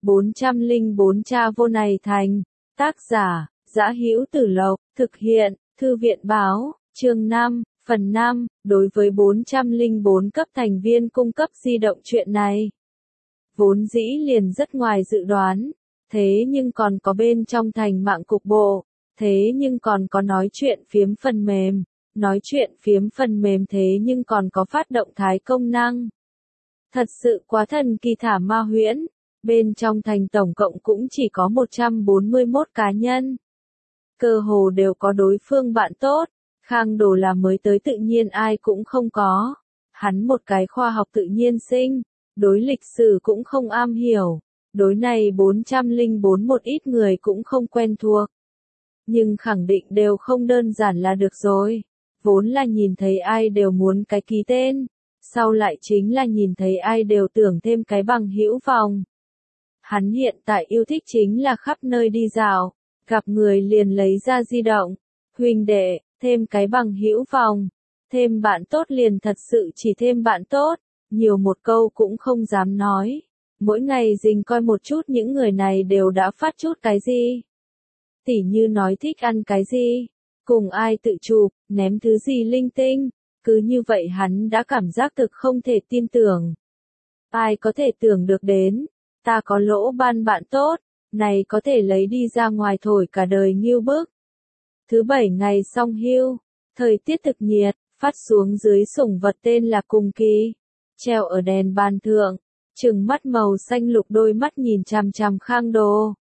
404 Cha vô này thành. Tác giả, Dã Hữu Tử Lộc, thực hiện, Thư viện báo, chương 5, phần 5, đối với 404 cấp thành viên cung cấp di động chuyện này. Vốn dĩ liền rất ngoài dự đoán, thế nhưng còn có bên trong thành mạng cục bộ, thế nhưng còn có nói chuyện phiếm phần mềm, nói chuyện phiếm phần mềm thế nhưng còn có phát động thái công năng. Thật sự quá thần kỳ thả ma huyễn, bên trong thành tổng cộng cũng chỉ có 141 cá nhân. Cơ hồ đều có đối phương bạn tốt, Khang Đồ là mới tới tự nhiên ai cũng không có. Hắn một cái khoa học tự nhiên sinh, đối lịch sử cũng không am hiểu, đối này 404 một ít người cũng không quen thuộc. Nhưng khẳng định đều không đơn giản là được rồi, vốn là nhìn thấy ai đều muốn cái ký tên, sau lại chính là nhìn thấy ai đều tưởng thêm cái bằng hữu vòng. Hắn hiện tại yêu thích chính là khắp nơi đi dạo, gặp người liền lấy ra di động, huynh đệ, thêm cái bằng hữu vòng, thêm bạn tốt liền thật sự chỉ thêm bạn tốt, nhiều một câu cũng không dám nói. Mỗi ngày dình coi một chút những người này đều đã phát chút cái gì. Tỉ như nói thích ăn cái gì, cùng ai tự chụp, ném thứ gì linh tinh, cứ như vậy hắn đã cảm giác thực không thể tin tưởng. Ai có thể tưởng được đến, ta có lỗ ban bạn tốt, này có thể lấy đi ra ngoài thổi cả đời nghiêu bức. Thứ 7 ngày xong hưu, thời tiết thực nhiệt, phát xuống dưới sủng vật tên là Cùng Kỳ, treo ở đèn bàn thượng, trừng mắt màu xanh lục đôi mắt nhìn chằm chằm Khang Đồ.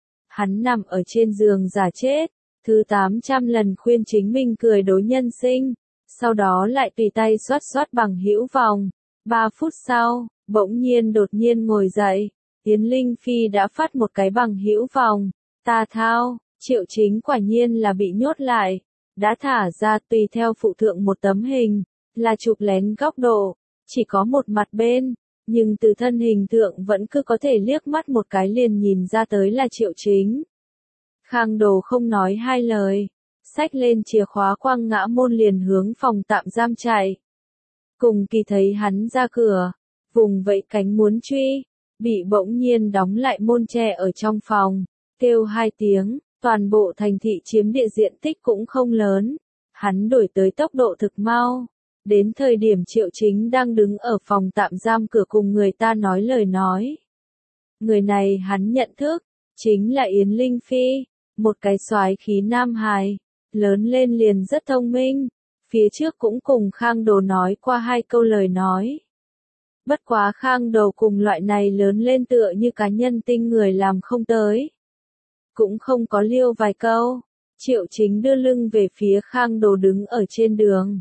Hắn nằm ở trên giường giả chết, thứ 800 lần khuyên chính mình cười đối nhân sinh, sau đó lại tùy tay xoát xoát bằng hữu vòng. 3 phút sau, bỗng nhiên đột nhiên ngồi dậy, Yến Linh Phi đã phát một cái bằng hữu vòng. Ta thao, Triệu Chính quả nhiên là bị nhốt lại, đã thả ra tùy theo phụ thượng một tấm hình, là chụp lén góc độ, chỉ có một mặt bên, nhưng từ thân hình thượng vẫn cứ có thể liếc mắt một cái liền nhìn ra tới là Triệu Chính. Khang Đồ không nói hai lời, xách lên chìa khóa quăng ngã môn liền hướng phòng tạm giam chạy. Cùng Kỳ thấy hắn ra cửa, vùng vẫy cánh muốn truy, bị bỗng nhiên đóng lại môn tre ở trong phòng, kêu 2 tiếng, toàn bộ thành thị chiếm địa diện tích cũng không lớn, hắn đổi tới tốc độ thực mau. Đến thời điểm Triệu Chính đang đứng ở phòng tạm giam cửa cùng người ta nói lời nói. Người này hắn nhận thức, chính là Yến Linh Phi, một cái soái khí nam hài, lớn lên liền rất thông minh, phía trước cũng cùng Khang Đồ nói qua 2 câu lời nói. Bất quá Khang Đồ cùng loại này lớn lên tựa như cá nhân tinh người làm không tới. Cũng không có liêu vài câu, Triệu Chính đưa lưng về phía Khang Đồ đứng ở trên đường.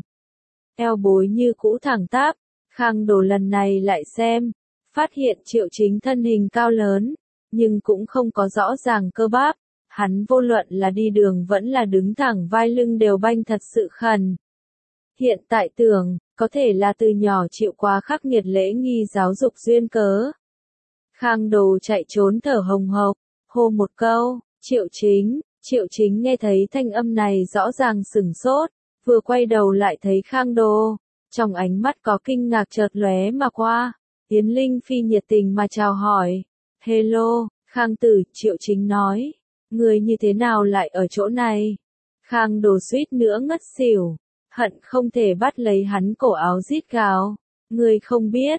Eo bối như cũ thẳng tắp, Khang Đồ lần này lại xem, phát hiện Triệu Chính thân hình cao lớn, nhưng cũng không có rõ ràng cơ bắp, hắn vô luận là đi đường vẫn là đứng thẳng vai lưng đều banh thật sự khẩn. Hiện tại tưởng, có thể là từ nhỏ chịu quá khắc nghiệt lễ nghi giáo dục duyên cớ. Khang Đồ chạy trốn thở hồng hộc, hô một câu, Triệu Chính nghe thấy thanh âm này rõ ràng sửng sốt. Vừa quay đầu lại thấy Khang Đồ, trong ánh mắt có kinh ngạc chợt lóe mà qua. Yến Linh Phi nhiệt tình mà chào hỏi. Hello, Khang Tử, Triệu Chính nói. Người như thế nào lại ở chỗ này? Khang Đồ suýt nữa ngất xỉu, hận không thể bắt lấy hắn cổ áo rít gào. Người không biết,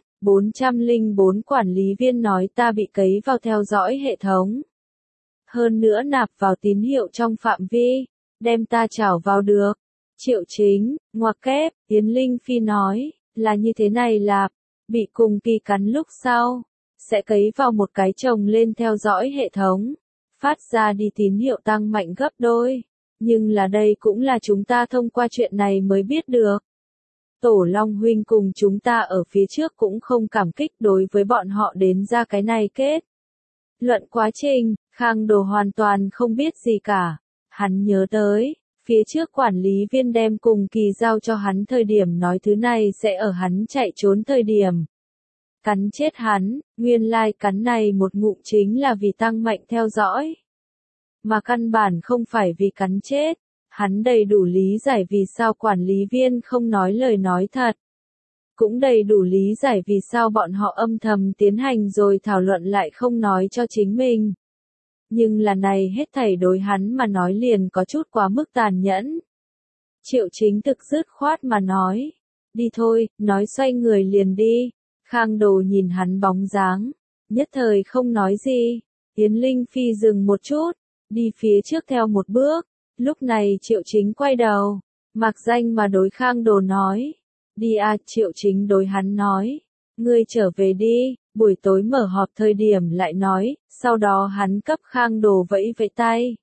404 quản lý viên nói ta bị cấy vào theo dõi hệ thống. Hơn nữa nạp vào tín hiệu trong phạm vi, đem ta trảo vào được. Triệu Chính, ngoặc kép, Yến Linh Phi nói, là như thế này là, bị Cùng Kỳ cắn lúc sau, sẽ cấy vào một cái chồng lên theo dõi hệ thống, phát ra đi tín hiệu tăng mạnh gấp đôi, nhưng là đây cũng là chúng ta thông qua chuyện này mới biết được. Tổ Long huynh cùng chúng ta ở phía trước cũng không cảm kích đối với bọn họ đến ra cái này kết. Luận quá trình, Khang Đồ hoàn toàn không biết gì cả, hắn nhớ tới. Phía trước quản lý viên đem Cùng Kỳ giao cho hắn thời điểm nói thứ này sẽ ở hắn chạy trốn thời điểm. Cắn chết hắn, nguyên lai cắn này một ngụm chính là vì tăng mạnh theo dõi. Mà căn bản không phải vì cắn chết, hắn đầy đủ lý giải vì sao quản lý viên không nói lời nói thật. cũng đầy đủ lý giải vì sao bọn họ âm thầm tiến hành rồi thảo luận lại không nói cho chính mình. Nhưng là này hết thảy đối hắn mà nói liền có chút quá mức tàn nhẫn. Triệu Chính thực dứt khoát mà nói, đi thôi, nói xoay người liền đi. Khang Đồ nhìn hắn bóng dáng, nhất thời không nói gì. Yến Linh Phi dừng một chút, đi phía trước theo một bước. Lúc này Triệu Chính quay đầu, mặc danh mà đối Khang Đồ nói, đi à. Triệu Chính đối hắn nói, ngươi trở về đi, buổi tối mở họp thời điểm lại nói. Sau đó hắn cấp Khang Đồ vẫy vẫy tay,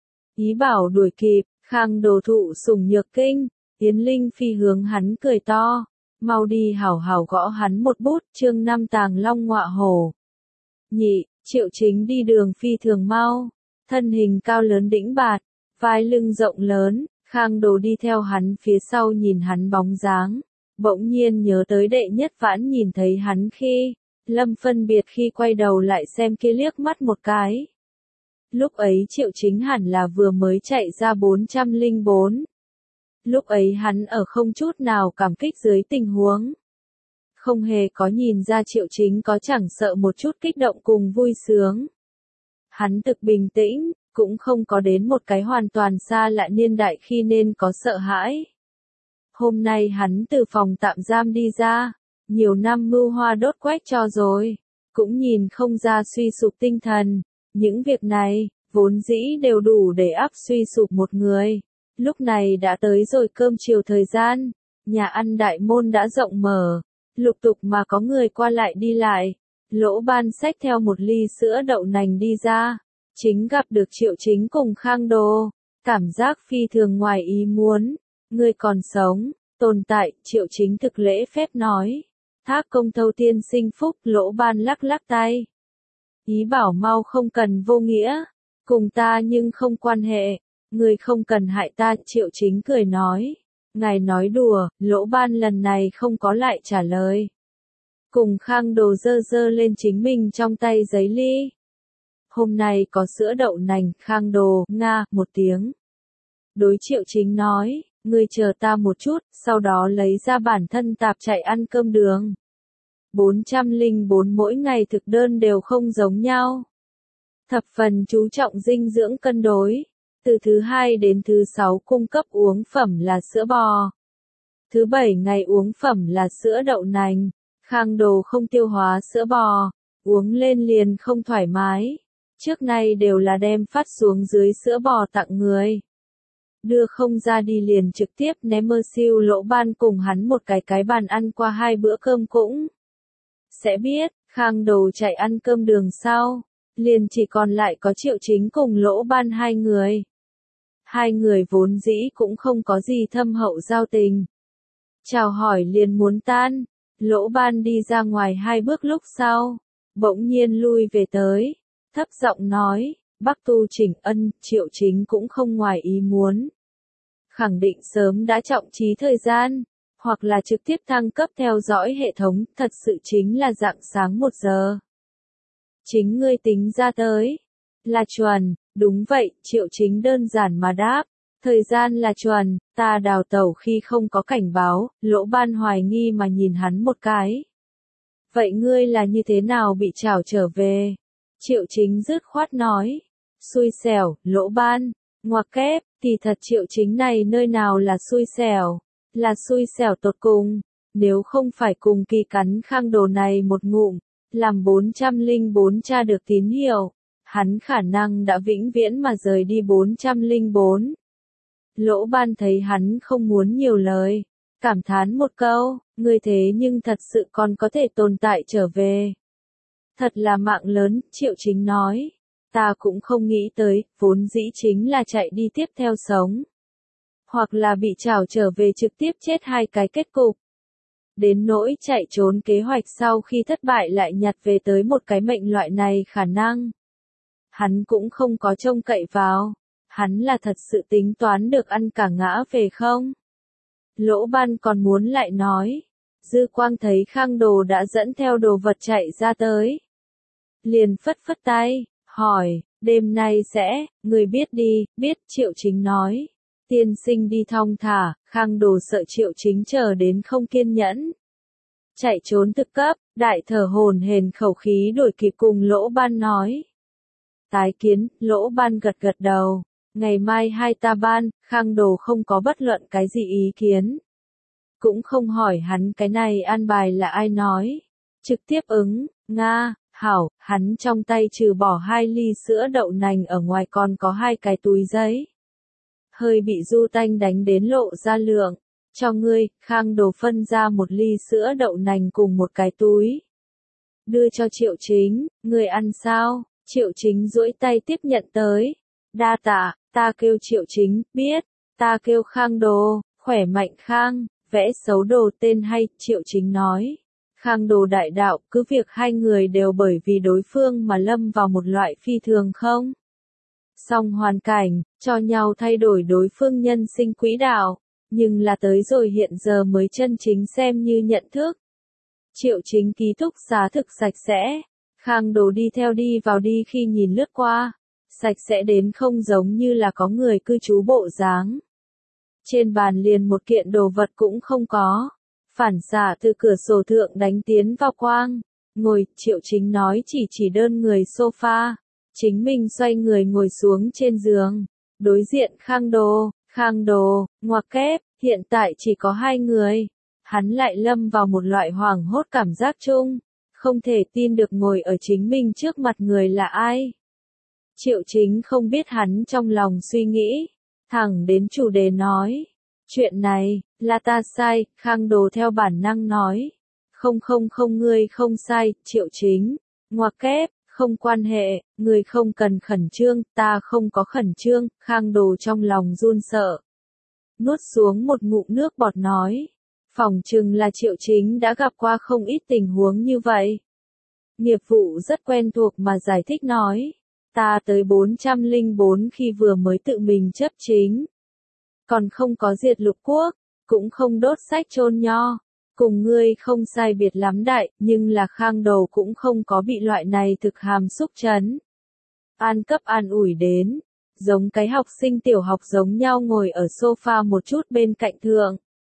ý bảo đuổi kịp. Khang Đồ thụ sủng nhược kinh, Yến Linh Phi hướng hắn cười to, mau đi hảo hảo gõ hắn một bút. Chương 5 Tàng Long Ngọa Hổ. Nhị, Triệu Chính đi đường phi thường mau, thân hình cao lớn đĩnh bạt, vai lưng rộng lớn. Khang Đồ đi theo hắn phía sau nhìn hắn bóng dáng, bỗng nhiên nhớ tới Đệ Nhất Vãn nhìn thấy hắn khi Lâm phân biệt khi quay đầu lại xem kia liếc mắt một cái. Lúc ấy Triệu Chính hẳn là vừa mới chạy ra 404. Lúc ấy hắn ở không chút nào cảm kích dưới tình huống. Không hề có nhìn ra Triệu Chính có chẳng sợ một chút kích động cùng vui sướng. Hắn thực bình tĩnh, cũng không có đến một cái hoàn toàn xa lạ niên đại khi nên có sợ hãi. Hôm nay hắn từ phòng tạm giam đi ra, nhiều năm mưu hoa đốt quách cho rồi, cũng nhìn không ra suy sụp tinh thần. Những việc này, vốn dĩ đều đủ để áp suy sụp một người. Lúc này đã tới rồi cơm chiều thời gian, nhà ăn đại môn đã rộng mở, lục tục mà có người qua lại đi lại. Lỗ Ban xách theo một ly sữa đậu nành đi ra, chính gặp được Triệu Chính cùng Khang Đồ, cảm giác phi thường ngoài ý muốn. Người còn sống, tồn tại. Triệu Chính thực lễ phép nói, thác công thâu tiên sinh phúc. Lỗ Ban lắc lắc tay, ý bảo mau không cần vô nghĩa, cùng ta nhưng không quan hệ, người không cần hại ta. Triệu Chính cười nói, ngài nói đùa. Lỗ Ban lần này không có lại trả lời. Cùng Khang Đồ dơ dơ lên chính mình trong tay giấy ly. Hôm nay có sữa đậu nành. Khang Đồ, nga, một tiếng. Đối Triệu Chính nói, ngươi chờ ta một chút, sau đó lấy ra bản thân tạp chạy ăn cơm đường. 404 mỗi ngày thực đơn đều không giống nhau. Thập phần chú trọng dinh dưỡng cân đối. Từ thứ 2 đến thứ 6 cung cấp uống phẩm là sữa bò. Thứ 7 ngày uống phẩm là sữa đậu nành. Khang Đồ không tiêu hóa sữa bò, uống lên liền không thoải mái. Trước nay đều là đem phát xuống dưới sữa bò tặng người. Đưa không ra đi liền trực tiếp ném mơ siêu. Lỗ Ban cùng hắn một cái bàn ăn qua 2 bữa cơm cũng sẽ biết. Khang Đồ chạy ăn cơm đường sau, liền chỉ còn lại có Triệu Chính cùng Lỗ Ban hai người. Hai người vốn dĩ cũng không có gì thâm hậu giao tình. Chào hỏi liền muốn tan. Lỗ Ban đi ra ngoài 2 bước lúc sau, bỗng nhiên lui về tới, thấp giọng nói, Bắc Tu Chỉnh Ân. Triệu Chính cũng không ngoài ý muốn. Khẳng định sớm đã trọng trí thời gian, hoặc là trực tiếp thăng cấp theo dõi hệ thống. Thật sự chính là rạng sáng 1 giờ. Chính ngươi tính ra tới. Là chuẩn. Đúng vậy. Triệu Chính đơn giản mà đáp. Thời gian là chuẩn. Ta đào tẩu khi không có cảnh báo. Lỗ Ban hoài nghi mà nhìn hắn một cái. Vậy ngươi là như thế nào bị trảo trở về? Triệu Chính dứt khoát nói. Xui xẻo. Lỗ Ban, ngoặc kép, thì thật Triệu Chính này nơi nào là xui xẻo, là xui xẻo tột cùng. Nếu không phải cùng kỳ cắn Khang Đồ này một ngụm, làm 404 tra được tín hiệu, hắn khả năng đã vĩnh viễn mà rời đi 404. Lỗ Ban thấy hắn không muốn nhiều lời, cảm thán một câu, ngươi thế nhưng thật sự còn có thể tồn tại trở về. Thật là mạng lớn. Triệu Chính nói, ta cũng không nghĩ tới, vốn dĩ chính là chạy đi tiếp theo sống. Hoặc là bị trảo trở về trực tiếp chết 2 cái kết cục. Đến nỗi chạy trốn kế hoạch sau khi thất bại lại nhặt về tới một cái mệnh loại này khả năng. Hắn cũng không có trông cậy vào. Hắn là thật sự tính toán được ăn cả ngã về không? Lỗ Ban còn muốn lại nói. Dư Quang thấy Khang Đồ đã dẫn theo đồ vật chạy ra tới. Liền phất phất tay, hỏi, đêm nay sẽ, người biết đi. Biết. Triệu Chính nói. Tiên sinh đi thong thả. Khang Đồ sợ Triệu Chính chờ đến không kiên nhẫn. chạy trốn thực cấp, đại thở hổn hển khẩu khí đuổi kịp cùng Lỗ Ban nói. Tái kiến, Lỗ Ban gật gật đầu, ngày mai hai ta ban, Khang Đồ không có bất luận cái gì ý kiến. Cũng không hỏi hắn cái này an bài là ai nói. Trực tiếp ứng, Nga, hảo, hắn trong tay trừ bỏ 2 ly sữa đậu nành ở ngoài còn có 2 cái túi giấy. Hơi bị Du Tanh đánh đến lộ ra lượng. Cho ngươi, Khang Đồ phân ra 1 ly sữa đậu nành cùng 1 cái túi. Đưa cho Triệu Chính, ngươi ăn sao? Triệu Chính duỗi tay tiếp nhận tới. Đa tạ, ta kêu Triệu Chính, biết, ta kêu Khang Đồ, khỏe mạnh Khang, vẽ xấu Đồ tên hay, Triệu Chính nói. Khang Đồ đại đạo, cứ việc hai người đều bởi vì đối phương mà lâm vào một loại phi thường không? Song hoàn cảnh, cho nhau thay đổi đối phương nhân sinh quỹ đạo, nhưng là tới rồi hiện giờ mới chân chính xem như nhận thức. Triệu Chính ký túc xá thực sạch sẽ, Khang Đồ đi theo đi vào đi khi nhìn lướt qua, sạch sẽ đến không giống như là có người cư trú bộ dáng. Trên bàn liền một kiện đồ vật cũng không có, phản xạ từ cửa sổ thượng đánh tiến vào quang, ngồi, Triệu Chính nói chỉ đơn người sofa, chính mình xoay người ngồi xuống trên giường, đối diện Khang Đồ, ngoặc kép, hiện tại chỉ có 2 người, hắn lại lâm vào một loại hoảng hốt cảm giác chung, không thể tin được ngồi ở chính mình trước mặt người là ai. Triệu Chính không biết hắn trong lòng suy nghĩ, thẳng đến chủ đề nói, chuyện này, là ta sai, Khang Đồ theo bản năng nói, không ngươi không sai, Triệu Chính, ngoặc kép, không quan hệ, người không cần khẩn trương, ta không có khẩn trương, Khang Đồ trong lòng run sợ. Nuốt xuống một ngụm nước bọt nói, phỏng chừng là Triệu Chính đã gặp qua không ít tình huống như vậy. Nghiệp vụ rất quen thuộc mà giải thích nói, ta tới 404 khi vừa mới tự mình chấp chính. Còn không có diệt lục quốc, cũng không đốt sách chôn nho. Cùng ngươi không sai biệt lắm đại, nhưng là Khang Đồ cũng không có bị loại này thực hàm xúc chấn. An cấp an ủi đến, giống cái học sinh tiểu học giống nhau ngồi ở sofa một chút bên cạnh thượng.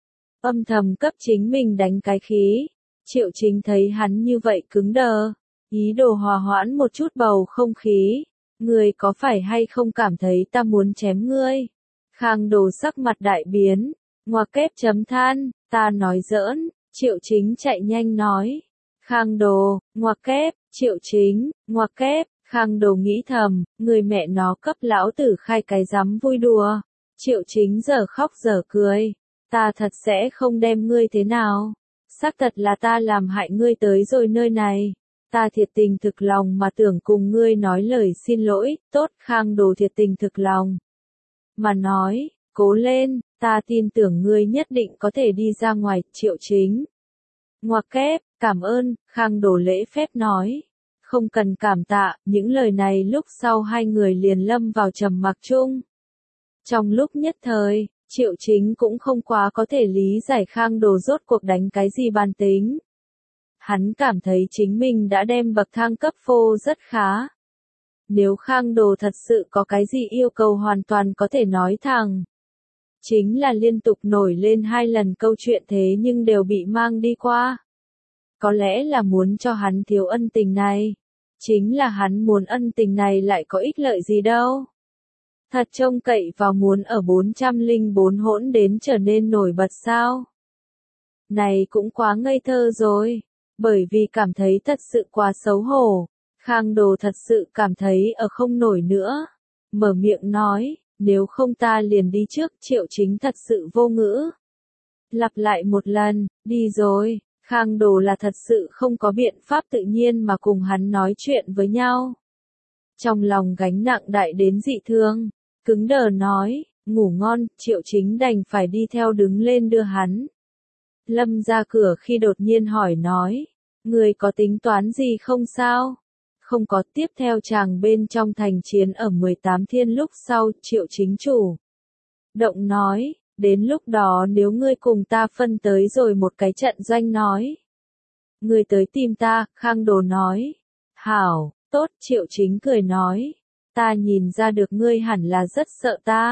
Âm thầm cấp chính mình đánh cái khí. Triệu Chính thấy hắn như vậy cứng đờ, ý đồ hòa hoãn một chút bầu không khí. Ngươi có phải hay không cảm thấy ta muốn chém ngươi? Khang Đồ sắc mặt đại biến, ngoặc kép chấm than, ta nói giỡn, Triệu Chính chạy nhanh nói. Khang Đồ, ngoặc kép, Triệu Chính, ngoặc kép, Khang Đồ nghĩ thầm, người mẹ nó cấp lão tử khai cái dám vui đùa. Triệu Chính giờ khóc giờ cười, ta thật sẽ không đem ngươi thế nào. Xác thật là ta làm hại ngươi tới rồi nơi này. Ta thiệt tình thực lòng mà tưởng cùng ngươi nói lời xin lỗi, tốt, Khang Đồ thiệt tình thực lòng. Mà nói, cố lên, ta tin tưởng ngươi nhất định có thể đi ra ngoài, Triệu Chính. Ngoặc kép, cảm ơn, Khang Đồ lễ phép nói. Không cần cảm tạ, những lời này lúc sau hai người liền lâm vào trầm mặc chung. Trong lúc nhất thời, Triệu Chính cũng không quá có thể lý giải Khang Đồ rốt cuộc đánh cái gì bàn tính. Hắn cảm thấy chính mình đã đem bậc thang cấp phô rất khá. Nếu Khang Đồ thật sự có cái gì yêu cầu hoàn toàn có thể nói thẳng. Chính là liên tục nổi lên 2 lần câu chuyện thế nhưng đều bị mang đi qua. Có lẽ là muốn cho hắn thiếu ân tình này. Chính là hắn muốn ân tình này lại có ích lợi gì đâu. Thật trông cậy vào muốn ở 404 hỗn đến trở nên nổi bật sao. Này cũng quá ngây thơ rồi. Bởi vì cảm thấy thật sự quá xấu hổ. Khang Đồ thật sự cảm thấy ở không nổi nữa. Mở miệng nói, nếu không ta liền đi trước, Triệu Chính thật sự vô ngữ. Lặp lại một lần, đi rồi, Khang Đồ là thật sự không có biện pháp tự nhiên mà cùng hắn nói chuyện với nhau. Trong lòng gánh nặng đại đến dị thương, cứng đờ nói, ngủ ngon, Triệu Chính đành phải đi theo đứng lên đưa hắn. Lâm ra cửa khi đột nhiên hỏi nói, người có tính toán gì không sao? Không có, tiếp theo chàng bên trong thành chiến ở 18 thiên lúc sau, Triệu Chính chủ. Động nói, đến lúc đó nếu ngươi cùng ta phân tới rồi một cái trận doanh nói. Ngươi tới tìm ta, Khang Đồ nói. Hảo, tốt, Triệu Chính cười nói. Ta nhìn ra được ngươi hẳn là rất sợ ta.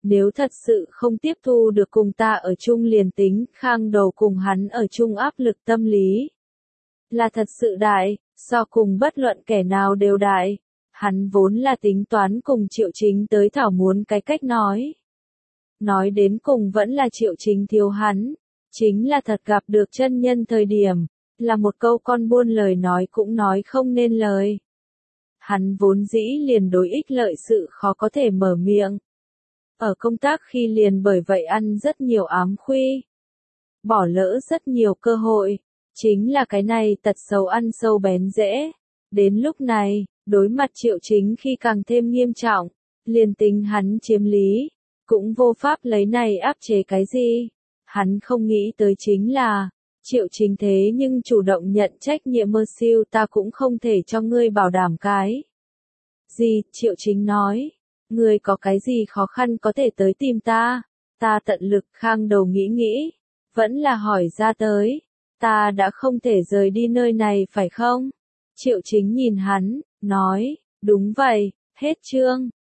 Nếu thật sự không tiếp thu được cùng ta ở chung liền tính, Khang Đầu cùng hắn ở chung áp lực tâm lý. Là thật sự đại, so cùng bất luận kẻ nào đều đại. Hắn vốn là tính toán cùng Triệu Chính tới thảo muốn cái cách nói. Nói đến cùng vẫn là Triệu Chính thiếu hắn. Chính là thật gặp được chân nhân thời điểm, là một câu con buôn lời nói cũng nói không nên lời. Hắn vốn dĩ liền đối ích lợi sự khó có thể mở miệng. Ở công tác khi liền bởi vậy ăn rất nhiều ám khuy. Bỏ lỡ rất nhiều cơ hội. Chính là cái này tật xấu ăn sâu bén rễ. Đến lúc này, đối mặt Triệu Chính khi càng thêm nghiêm trọng, liền tính hắn chiếm lý, cũng vô pháp lấy này áp chế cái gì. Hắn không nghĩ tới chính là, Triệu Chính thế nhưng chủ động nhận trách nhiệm mơ siêu ta cũng không thể cho ngươi bảo đảm cái. Gì, Triệu Chính nói, ngươi có cái gì khó khăn có thể tới tìm ta, ta tận lực. Khang Đầu nghĩ nghĩ, vẫn là hỏi ra tới, ta đã không thể rời đi nơi này phải không? Triệu Chính nhìn hắn, nói, đúng vậy, hết chương.